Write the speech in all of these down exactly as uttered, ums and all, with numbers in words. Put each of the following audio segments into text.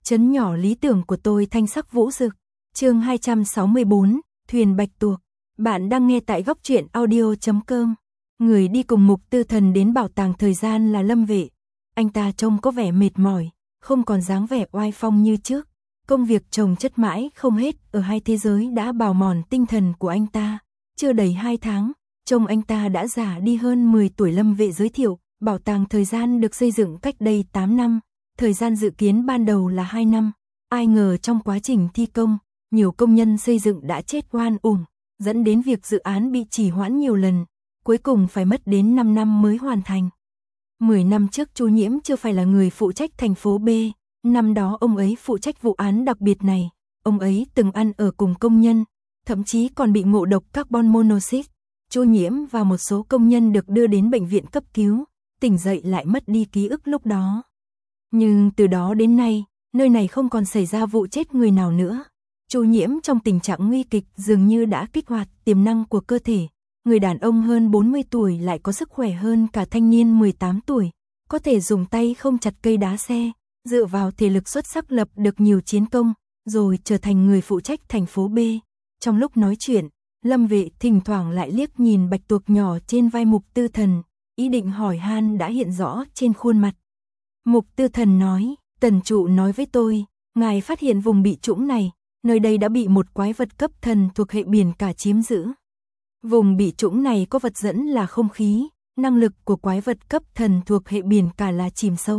Trấn nhỏ lý tưởng của tôi thanh sắc vũ rực. Chương hai trăm sáu mươi bốn, Thuyền Bạch Tuộc. Bạn đang nghe tại góc truyện audio chấm com. Người đi cùng Mục Tư Thần đến bảo tàng thời gian là Lâm Vệ. Anh ta trông có vẻ mệt mỏi, không còn dáng vẻ oai phong như trước. Công việc chồng chất mãi không hết ở hai thế giới đã bào mòn tinh thần của anh ta. Chưa đầy hai tháng, trông anh ta đã già đi hơn mười tuổi. Lâm Vệ giới thiệu, bảo tàng thời gian được xây dựng cách đây tám năm. Thời gian dự kiến ban đầu là hai năm. Ai ngờ trong quá trình thi công, nhiều công nhân xây dựng đã chết oan uổng, dẫn đến việc dự án bị trì hoãn nhiều lần, cuối cùng phải mất đến năm năm mới hoàn thành. mười năm trước Chu Nhiễm chưa phải là người phụ trách thành phố B, năm đó ông ấy phụ trách vụ án đặc biệt này, ông ấy từng ăn ở cùng công nhân, thậm chí còn bị ngộ độc carbon monoxide. Chu Nhiễm và một số công nhân được đưa đến bệnh viện cấp cứu, tỉnh dậy lại mất đi ký ức lúc đó. Nhưng từ đó đến nay, nơi này không còn xảy ra vụ chết người nào nữa. Chu Nhiễm trong tình trạng nguy kịch dường như đã kích hoạt tiềm năng của cơ thể. Người đàn ông hơn bốn mươi tuổi lại có sức khỏe hơn cả thanh niên mười tám tuổi, có thể dùng tay không chặt cây đá xe, dựa vào thể lực xuất sắc lập được nhiều chiến công, rồi trở thành người phụ trách thành phố B. Trong lúc nói chuyện, Lâm Vệ thỉnh thoảng lại liếc nhìn bạch tuộc nhỏ trên vai Mục Tư Thần, ý định hỏi han đã hiện rõ trên khuôn mặt. Mục Tư Thần nói, Tần trụ nói với tôi, ngài phát hiện vùng bị trũng này, nơi đây đã bị một quái vật cấp thần thuộc hệ biển cả chiếm giữ. Vùng bị trũng này có vật dẫn là không khí, năng lực của quái vật cấp thần thuộc hệ biển cả là chìm sâu.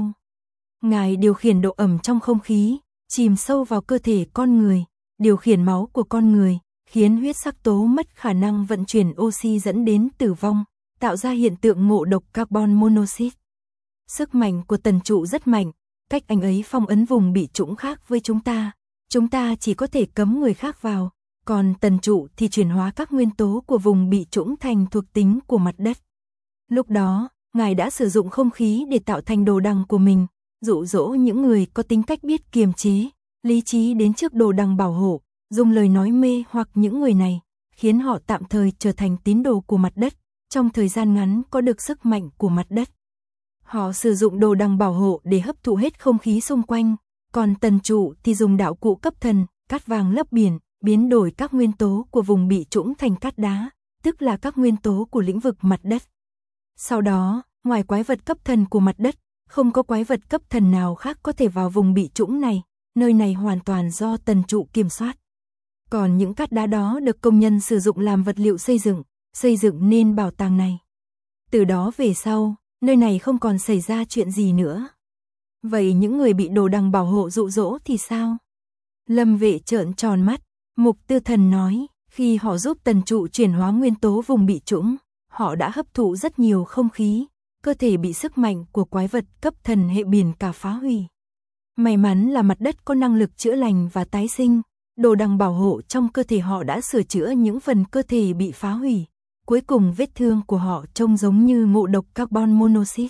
Ngài điều khiển độ ẩm trong không khí, chìm sâu vào cơ thể con người, điều khiển máu của con người, khiến huyết sắc tố mất khả năng vận chuyển oxy dẫn đến tử vong, tạo ra hiện tượng ngộ độc carbon monoxide. Sức mạnh của Tần trụ rất mạnh, cách anh ấy phong ấn vùng bị trũng khác với chúng ta. Chúng ta chỉ có thể cấm người khác vào, còn Tần trụ thì chuyển hóa các nguyên tố của vùng bị trũng thành thuộc tính của mặt đất. Lúc đó, ngài đã sử dụng không khí để tạo thành đồ đằng của mình, dụ dỗ những người có tính cách biết kiềm chế, lý trí đến trước đồ đằng bảo hộ, dùng lời nói mê hoặc những người này, khiến họ tạm thời trở thành tín đồ của mặt đất, trong thời gian ngắn có được sức mạnh của mặt đất. Họ sử dụng đồ đằng bảo hộ để hấp thụ hết không khí xung quanh, còn Tần trụ thì dùng đạo cụ cấp thần, cát vàng lấp biển, biến đổi các nguyên tố của vùng bị trũng thành cát đá, tức là các nguyên tố của lĩnh vực mặt đất. Sau đó, ngoài quái vật cấp thần của mặt đất, không có quái vật cấp thần nào khác có thể vào vùng bị trũng này, nơi này hoàn toàn do Tần trụ kiểm soát. Còn những cát đá đó được công nhân sử dụng làm vật liệu xây dựng, xây dựng nên bảo tàng này. Từ đó về sau, nơi này không còn xảy ra chuyện gì nữa. Vậy những người bị đồ đằng bảo hộ dụ dỗ thì sao? Lâm Vệ trợn tròn mắt, Mục Tư Thần nói, khi họ giúp Tần trụ chuyển hóa nguyên tố vùng bị trũng, họ đã hấp thụ rất nhiều không khí, cơ thể bị sức mạnh của quái vật cấp thần hệ biển cả phá hủy. May mắn là mặt đất có năng lực chữa lành và tái sinh, đồ đằng bảo hộ trong cơ thể họ đã sửa chữa những phần cơ thể bị phá hủy. Cuối cùng vết thương của họ trông giống như ngộ độc carbon monoxide.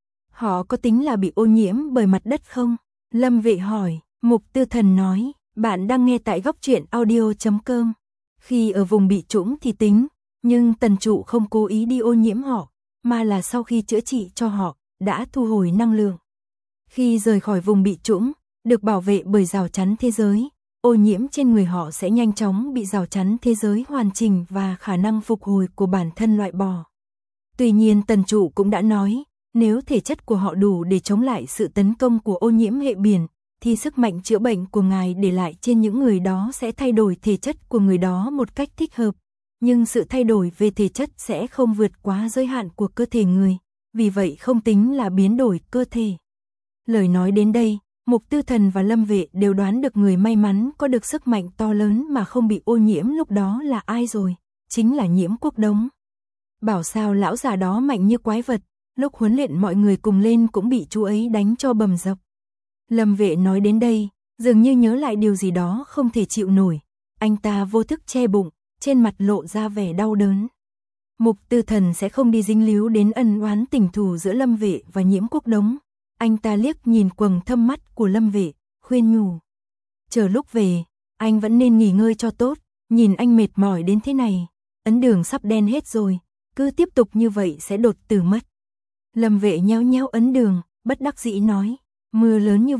Họ có tính là bị ô nhiễm bởi mặt đất không? Lâm Vệ hỏi. Mục Tư Thần nói, bạn đang nghe tại góc truyện audio chấm com. Khi ở vùng bị trũng thì tính, nhưng Tần trụ không cố ý đi ô nhiễm họ, mà là sau khi chữa trị cho họ, đã thu hồi năng lượng. Khi rời khỏi vùng bị trũng, được bảo vệ bởi rào chắn thế giới, ô nhiễm trên người họ sẽ nhanh chóng bị rào chắn thế giới hoàn chỉnh và khả năng phục hồi của bản thân loại bỏ. Tuy nhiên Tần trụ cũng đã nói, nếu thể chất của họ đủ để chống lại sự tấn công của ô nhiễm hệ biển, thì sức mạnh chữa bệnh của ngài để lại trên những người đó sẽ thay đổi thể chất của người đó một cách thích hợp. Nhưng sự thay đổi về thể chất sẽ không vượt quá giới hạn của cơ thể người, vì vậy không tính là biến đổi cơ thể. Lời nói đến đây, Mục Tư Thần và Lâm Vệ đều đoán được người may mắn có được sức mạnh to lớn mà không bị ô nhiễm lúc đó là ai rồi, chính là Nhiễm Quốc Đống. Bảo sao lão già đó mạnh như quái vật, lúc huấn luyện mọi người cùng lên cũng bị chú ấy đánh cho bầm dập. Lâm Vệ nói đến đây, dường như nhớ lại điều gì đó không thể chịu nổi, anh ta vô thức che bụng, trên mặt lộ ra vẻ đau đớn. Mục Tư Thần sẽ không đi dính líu đến ân oán tình thù giữa Lâm Vệ và Nhiễm Quốc Đống. Anh ta liếc nhìn quầng thâm mắt của Lâm Vệ, khuyên nhủ. Chờ lúc về, anh vẫn nên nghỉ ngơi cho tốt, nhìn anh mệt mỏi đến thế này, ấn đường sắp đen hết rồi, cứ tiếp tục như vậy sẽ đột tử mất. Lâm Vệ nhéo nhéo ấn đường, bất đắc dĩ nói, mưa lớn như vậy,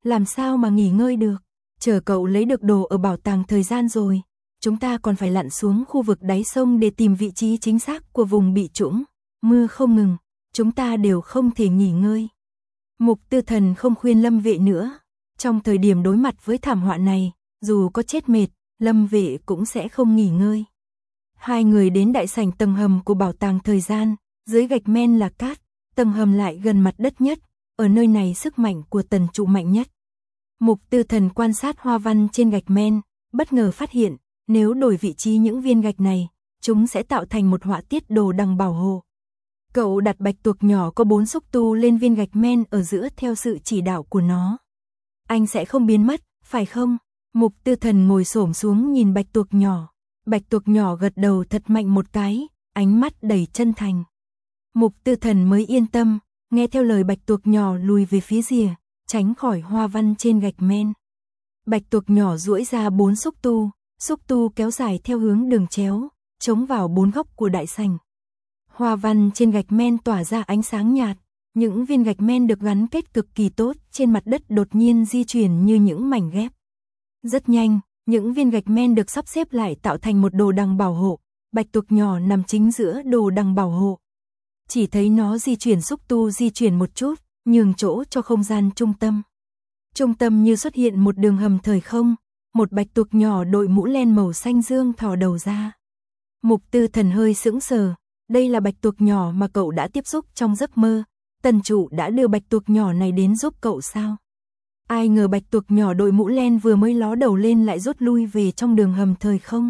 làm sao mà nghỉ ngơi được, chờ cậu lấy được đồ ở bảo tàng thời gian rồi, chúng ta còn phải lặn xuống khu vực đáy sông để tìm vị trí chính xác của vùng bị trũng, mưa không ngừng, chúng ta đều không thể nghỉ ngơi. Mục Tư Thần không khuyên Lâm Vệ nữa, trong thời điểm đối mặt với thảm họa này, dù có chết mệt, Lâm Vệ cũng sẽ không nghỉ ngơi. Hai người đến đại sảnh tầng hầm của bảo tàng thời gian, dưới gạch men là cát, tầng hầm lại gần mặt đất nhất, ở nơi này sức mạnh của tần trụ mạnh nhất. Mục Tư Thần quan sát hoa văn trên gạch men, bất ngờ phát hiện, nếu đổi vị trí những viên gạch này, chúng sẽ tạo thành một họa tiết đồ đằng bảo hộ. Cậu đặt bạch tuộc nhỏ có bốn xúc tu lên viên gạch men ở giữa theo sự chỉ đạo của nó. Anh sẽ không biến mất, phải không? Mục Tư Thần ngồi xổm xuống nhìn bạch tuộc nhỏ. Bạch tuộc nhỏ gật đầu thật mạnh một cái, ánh mắt đầy chân thành. Mục Tư Thần mới yên tâm, nghe theo lời bạch tuộc nhỏ lùi về phía rìa, tránh khỏi hoa văn trên gạch men. Bạch tuộc nhỏ duỗi ra bốn xúc tu, xúc tu kéo dài theo hướng đường chéo, chống vào bốn góc của đại sảnh. Hoa văn trên gạch men tỏa ra ánh sáng nhạt, những viên gạch men được gắn kết cực kỳ tốt trên mặt đất đột nhiên di chuyển như những mảnh ghép. Rất nhanh, những viên gạch men được sắp xếp lại tạo thành một đồ đằng bảo hộ, bạch tuộc nhỏ nằm chính giữa đồ đằng bảo hộ. Chỉ thấy nó di chuyển xúc tu di chuyển một chút, nhường chỗ cho không gian trung tâm. Trung tâm như xuất hiện một đường hầm thời không, một bạch tuộc nhỏ đội mũ len màu xanh dương thò đầu ra. Mục Tư Thần hơi sững sờ, đây là bạch tuộc nhỏ mà cậu đã tiếp xúc trong giấc mơ, tần trụ đã đưa bạch tuộc nhỏ này đến giúp cậu sao? Ai ngờ bạch tuộc nhỏ đội mũ len vừa mới ló đầu lên lại rút lui về trong đường hầm thời không.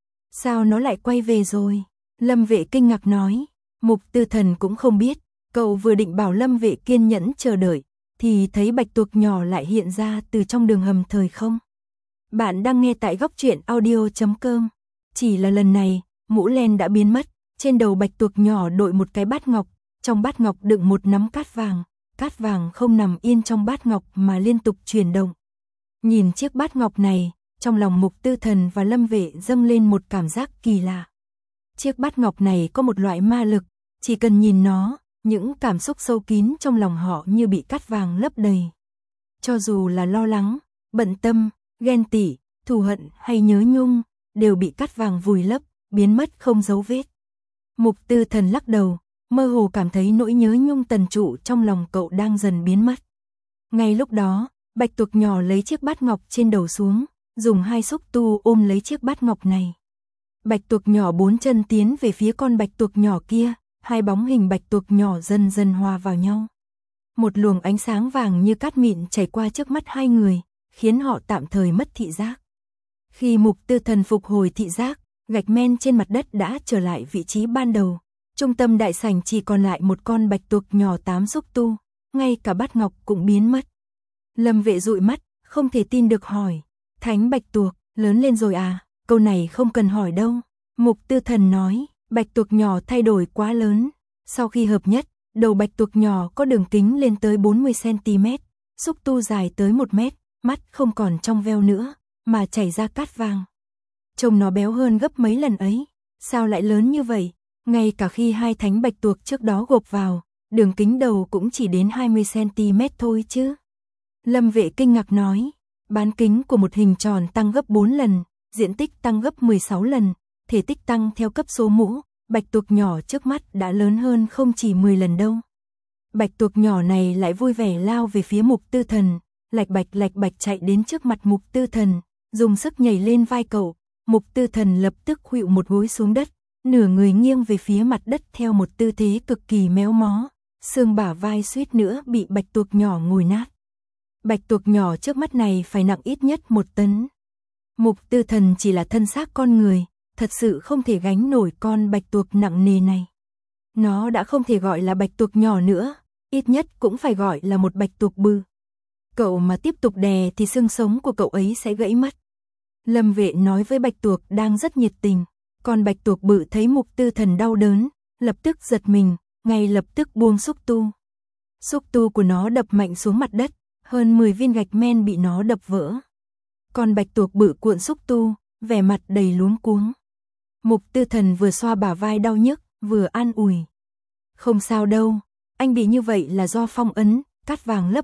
Sao nó lại quay về rồi? Lâm Vệ kinh ngạc nói. Mục Tư Thần cũng không biết, cậu vừa định bảo Lâm Vệ kiên nhẫn chờ đợi, thì thấy bạch tuộc nhỏ lại hiện ra từ trong đường hầm thời không. Bạn đang nghe tại góc truyện audio chấm com. Chỉ là lần này, mũ len đã biến mất, trên đầu bạch tuộc nhỏ đội một cái bát ngọc, trong bát ngọc đựng một nắm cát vàng, cát vàng không nằm yên trong bát ngọc mà liên tục chuyển động. Nhìn chiếc bát ngọc này, trong lòng Mục Tư Thần và Lâm Vệ dâng lên một cảm giác kỳ lạ. Chiếc bát ngọc này có một loại ma lực, chỉ cần nhìn nó, những cảm xúc sâu kín trong lòng họ như bị cát vàng lấp đầy. Cho dù là lo lắng, bận tâm, ghen tị, thù hận hay nhớ nhung, đều bị cát vàng vùi lấp, biến mất không dấu vết. Mục Tư Thần lắc đầu, mơ hồ cảm thấy nỗi nhớ nhung tần trụ trong lòng cậu đang dần biến mất. Ngay lúc đó, bạch tuộc nhỏ lấy chiếc bát ngọc trên đầu xuống, dùng hai xúc tu ôm lấy chiếc bát ngọc này. Bạch tuộc nhỏ bốn chân tiến về phía con bạch tuộc nhỏ kia, hai bóng hình bạch tuộc nhỏ dần dần hòa vào nhau. Một luồng ánh sáng vàng như cát mịn chảy qua trước mắt hai người, khiến họ tạm thời mất thị giác. Khi Mục Tư Thần phục hồi thị giác, gạch men trên mặt đất đã trở lại vị trí ban đầu. Trung tâm đại sảnh chỉ còn lại một con bạch tuộc nhỏ tám xúc tu, ngay cả bát ngọc cũng biến mất. Lâm Vệ dụi mắt, không thể tin được hỏi, Thánh bạch tuộc, lớn lên rồi à? Câu này không cần hỏi đâu. Mục Tư Thần nói, bạch tuộc nhỏ thay đổi quá lớn. Sau khi hợp nhất, đầu bạch tuộc nhỏ có đường kính lên tới bốn mươi xăng ti mét, xúc tu dài tới một mét, mắt không còn trong veo nữa, mà chảy ra cát vàng. Trông nó béo hơn gấp mấy lần ấy, sao lại lớn như vậy? Ngay cả khi hai thánh bạch tuộc trước đó gộp vào, đường kính đầu cũng chỉ đến hai mươi xăng ti mét thôi chứ. Lâm Vệ kinh ngạc nói, bán kính của một hình tròn tăng gấp bốn lần, diện tích tăng gấp mười sáu lần, thể tích tăng theo cấp số mũ, bạch tuộc nhỏ trước mắt đã lớn hơn không chỉ mười lần đâu. Bạch tuộc nhỏ này lại vui vẻ lao về phía Mục Tư Thần, lạch bạch lạch bạch chạy đến trước mặt Mục Tư Thần, dùng sức nhảy lên vai cậu. Mục Tư Thần lập tức khuỵu một gối xuống đất, nửa người nghiêng về phía mặt đất theo một tư thế cực kỳ méo mó, xương bả vai suýt nữa bị bạch tuộc nhỏ ngồi nát. Bạch tuộc nhỏ trước mắt này phải nặng ít nhất một tấn. Mục Tư Thần chỉ là thân xác con người, thật sự không thể gánh nổi con bạch tuộc nặng nề này. Nó đã không thể gọi là bạch tuộc nhỏ nữa, ít nhất cũng phải gọi là một bạch tuộc bự. Cậu mà tiếp tục đè thì xương sống của cậu ấy sẽ gãy mất. Lâm Vệ nói với bạch tuộc đang rất nhiệt tình, còn bạch tuộc bự thấy Mục Tư Thần đau đớn, lập tức giật mình, ngay lập tức buông xúc tu. Xúc tu của nó đập mạnh xuống mặt đất, hơn mười viên gạch men bị nó đập vỡ. Còn bạch tuộc bự cuộn xúc tu, vẻ mặt đầy luống cuống. Mục Tư Thần vừa xoa bả vai đau nhức, vừa an ủi. Không sao đâu, anh bị như vậy là do phong ấn, cát vàng lấp biển,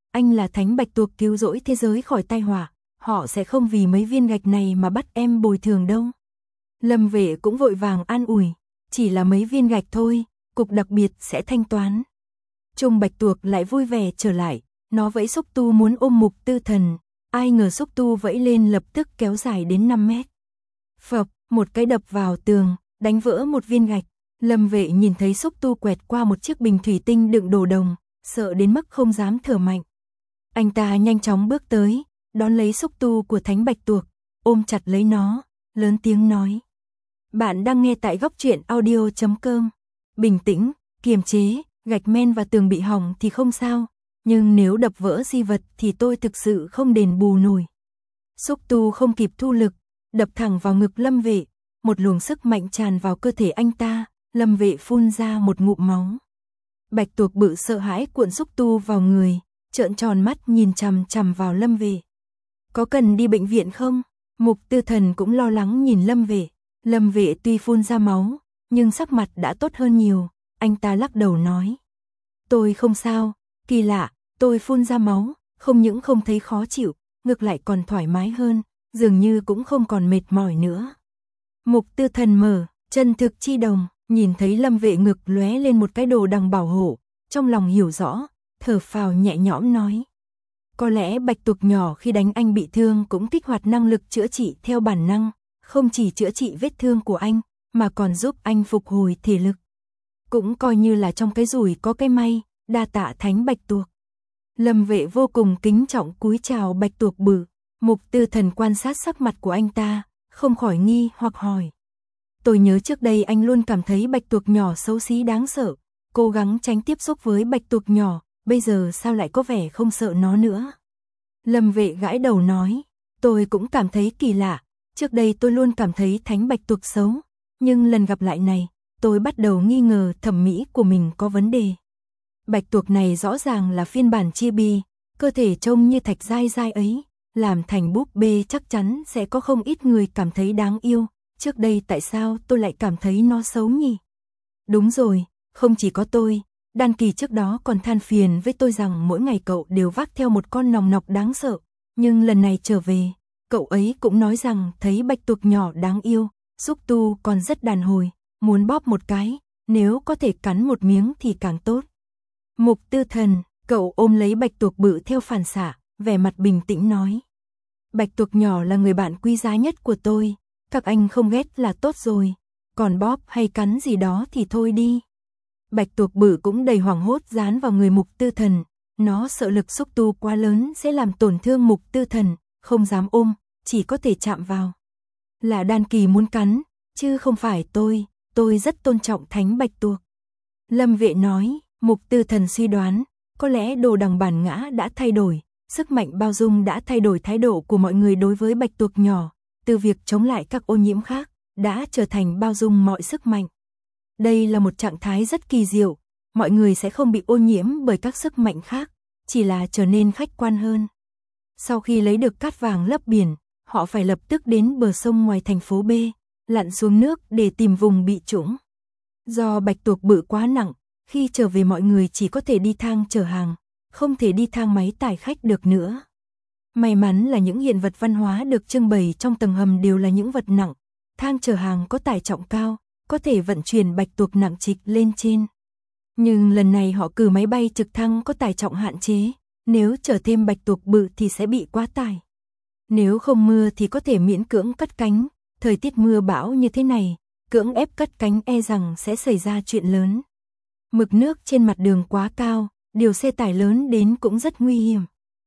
anh là thánh bạch tuộc cứu rỗi thế giới khỏi tai họa, họ sẽ không vì mấy viên gạch này mà bắt em bồi thường đâu. Lâm Vệ cũng vội vàng an ủi, chỉ là mấy viên gạch thôi, cục đặc biệt sẽ thanh toán. Trung bạch tuộc lại vui vẻ trở lại, nó vẫy xúc tu muốn ôm Mục Tư Thần, ai ngờ xúc tu vẫy lên lập tức kéo dài đến năm mét. Phập, một cái đập vào tường, đánh vỡ một viên gạch. Lâm Vệ nhìn thấy xúc tu quẹt qua một chiếc bình thủy tinh đựng đồ đồng, sợ đến mức không dám thở mạnh. Anh ta nhanh chóng bước tới, đón lấy xúc tu của thánh bạch tuộc, ôm chặt lấy nó, lớn tiếng nói. Bạn đang nghe tại góc truyện audio chấm com. Bình tĩnh, kiềm chế, gạch men và tường bị hỏng thì không sao, nhưng nếu đập vỡ di vật thì tôi thực sự không đền bù nổi. Xúc tu không kịp thu lực, đập thẳng vào ngực Lâm Vệ, một luồng sức mạnh tràn vào cơ thể anh ta, Lâm Vệ phun ra một ngụm máu. Bạch tuộc bự sợ hãi cuộn xúc tu vào người, trợn tròn mắt nhìn chằm chằm vào Lâm Vệ. Có cần đi bệnh viện không? Mục Tư Thần cũng lo lắng nhìn Lâm Vệ. Lâm Vệ tuy phun ra máu, nhưng sắc mặt đã tốt hơn nhiều, anh ta lắc đầu nói. Tôi không sao, kỳ lạ, tôi phun ra máu, không những không thấy khó chịu, ngược lại còn thoải mái hơn, dường như cũng không còn mệt mỏi nữa. Mục Tư Thần mở, chân thực chi đồng, nhìn thấy Lâm Vệ ngực lóe lên một cái đồ đằng bảo hộ, trong lòng hiểu rõ, thở phào nhẹ nhõm nói. Có lẽ bạch tuộc nhỏ khi đánh anh bị thương cũng kích hoạt năng lực chữa trị theo bản năng, không chỉ chữa trị vết thương của anh, mà còn giúp anh phục hồi thể lực. Cũng coi như là trong cái rủi có cái may, đa tạ thánh bạch tuộc. Lâm Vệ vô cùng kính trọng cúi chào bạch tuộc bự, Mục Tư Thần quan sát sắc mặt của anh ta, không khỏi nghi hoặc hỏi. Tôi nhớ trước đây anh luôn cảm thấy bạch tuộc nhỏ xấu xí đáng sợ, cố gắng tránh tiếp xúc với bạch tuộc nhỏ, bây giờ sao lại có vẻ không sợ nó nữa. Lâm Vệ gãi đầu nói, tôi cũng cảm thấy kỳ lạ, trước đây tôi luôn cảm thấy thánh bạch tuộc xấu, nhưng lần gặp lại này, tôi bắt đầu nghi ngờ thẩm mỹ của mình có vấn đề. Bạch tuộc này rõ ràng là phiên bản chibi, cơ thể trông như thạch dai dai ấy, làm thành búp bê chắc chắn sẽ có không ít người cảm thấy đáng yêu, trước đây tại sao tôi lại cảm thấy nó xấu nhỉ? Đúng rồi, không chỉ có tôi, Đan Kỳ trước đó còn than phiền với tôi rằng mỗi ngày cậu đều vác theo một con nòng nọc đáng sợ, nhưng lần này trở về, cậu ấy cũng nói rằng thấy bạch tuộc nhỏ đáng yêu, xúc tu còn rất đàn hồi, muốn bóp một cái, nếu có thể cắn một miếng thì càng tốt. Mục Tư Thần, cậu ôm lấy bạch tuộc bự theo phản xạ, vẻ mặt bình tĩnh nói. Bạch tuộc nhỏ là người bạn quý giá nhất của tôi, các anh không ghét là tốt rồi, còn bóp hay cắn gì đó thì thôi đi. Bạch tuộc bự cũng đầy hoảng hốt dán vào người Mục Tư Thần, nó sợ lực xúc tu quá lớn sẽ làm tổn thương Mục Tư Thần, không dám ôm, chỉ có thể chạm vào. Là Đan Kỳ muốn cắn, chứ không phải tôi, tôi rất tôn trọng thánh bạch tuộc. Lâm Vệ nói, Mục Tư Thần suy đoán, có lẽ đồ đằng bản ngã đã thay đổi, sức mạnh bao dung đã thay đổi thái độ của mọi người đối với bạch tuộc nhỏ, từ việc chống lại các ô nhiễm khác, đã trở thành bao dung mọi sức mạnh. Đây là một trạng thái rất kỳ diệu, mọi người sẽ không bị ô nhiễm bởi các sức mạnh khác, chỉ là trở nên khách quan hơn. Sau khi lấy được cát vàng lấp biển, họ phải lập tức đến bờ sông ngoài thành phố B, lặn xuống nước để tìm vùng bị trũng. Do bạch tuộc bự quá nặng, khi trở về mọi người chỉ có thể đi thang chở hàng, không thể đi thang máy tải khách được nữa. May mắn là những hiện vật văn hóa được trưng bày trong tầng hầm đều là những vật nặng, thang chở hàng có tải trọng cao, có thể vận chuyển bạch tuộc nặng trịch lên trên. Nhưng lần này họ cử máy bay trực thăng có tải trọng hạn chế, nếu chở thêm bạch tuộc bự thì sẽ bị quá tải. Nếu không mưa thì có thể miễn cưỡng cất cánh, thời tiết mưa bão như thế này, cưỡng ép cất cánh e rằng sẽ xảy ra chuyện lớn. Mực nước trên mặt đường quá cao, điều xe tải lớn đến cũng rất nguy hiểm.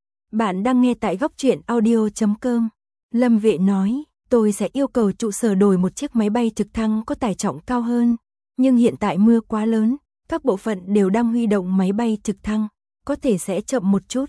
Bạn đang nghe tại góc truyện audio chấm com. Lâm Vệ nói, tôi sẽ yêu cầu trụ sở đổi một chiếc máy bay trực thăng có tải trọng cao hơn, nhưng hiện tại mưa quá lớn, các bộ phận đều đang huy động máy bay trực thăng, có thể sẽ chậm một chút.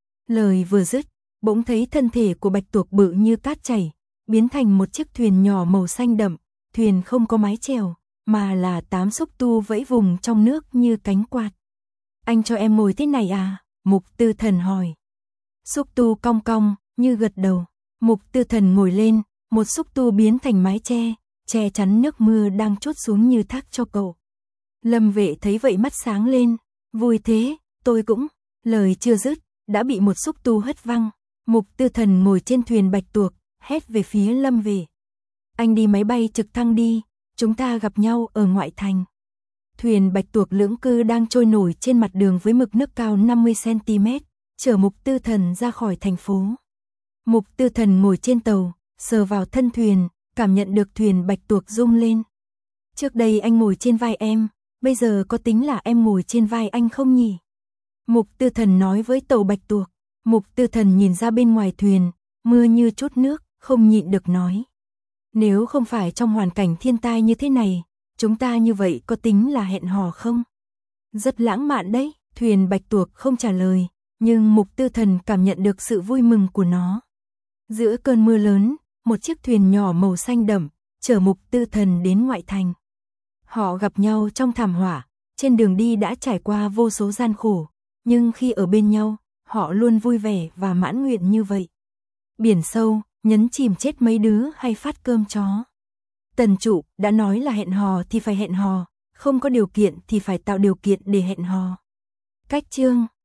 Lời vừa dứt, bỗng thấy thân thể của bạch tuộc bự như cát chảy, biến thành một chiếc thuyền nhỏ màu xanh đậm, thuyền không có mái chèo, mà là tám xúc tu vẫy vùng trong nước như cánh quạt. Anh cho em ngồi thế này à? Mục Tư Thần hỏi. Xúc tu cong cong, như gật đầu. Mục Tư Thần ngồi lên, một xúc tu biến thành mái che, che chắn nước mưa đang trút xuống như thác cho cậu. Lâm Vệ thấy vậy mắt sáng lên, vui thế, tôi cũng, lời chưa dứt, đã bị một xúc tu hất văng. Mục Tư Thần ngồi trên thuyền bạch tuộc, hét về phía Lâm Về. Anh đi máy bay trực thăng đi, chúng ta gặp nhau ở ngoại thành. Thuyền bạch tuộc lưỡng cư đang trôi nổi trên mặt đường với mực nước cao năm mươi xăng ti mét, chở Mục Tư Thần ra khỏi thành phố. Mục Tư Thần ngồi trên tàu, sờ vào thân thuyền, cảm nhận được thuyền bạch tuộc rung lên. Trước đây anh ngồi trên vai em, bây giờ có tính là em ngồi trên vai anh không nhỉ? Mục Tư Thần nói với tàu bạch tuộc. Mục Tư Thần nhìn ra bên ngoài thuyền, mưa như chút nước, không nhịn được nói. Nếu không phải trong hoàn cảnh thiên tai như thế này, chúng ta như vậy có tính là hẹn hò không? Rất lãng mạn đấy, thuyền bạch tuộc không trả lời, nhưng Mục Tư Thần cảm nhận được sự vui mừng của nó. Giữa cơn mưa lớn, một chiếc thuyền nhỏ màu xanh đậm, chở Mục Tư Thần đến ngoại thành. Họ gặp nhau trong thảm họa, trên đường đi đã trải qua vô số gian khổ, nhưng khi ở bên nhau, họ luôn vui vẻ và mãn nguyện như vậy. Biển sâu, nhấn chìm chết mấy đứa hay phát cơm chó. Tần Trụ đã nói là hẹn hò thì phải hẹn hò, không có điều kiện thì phải tạo điều kiện để hẹn hò. Cách chương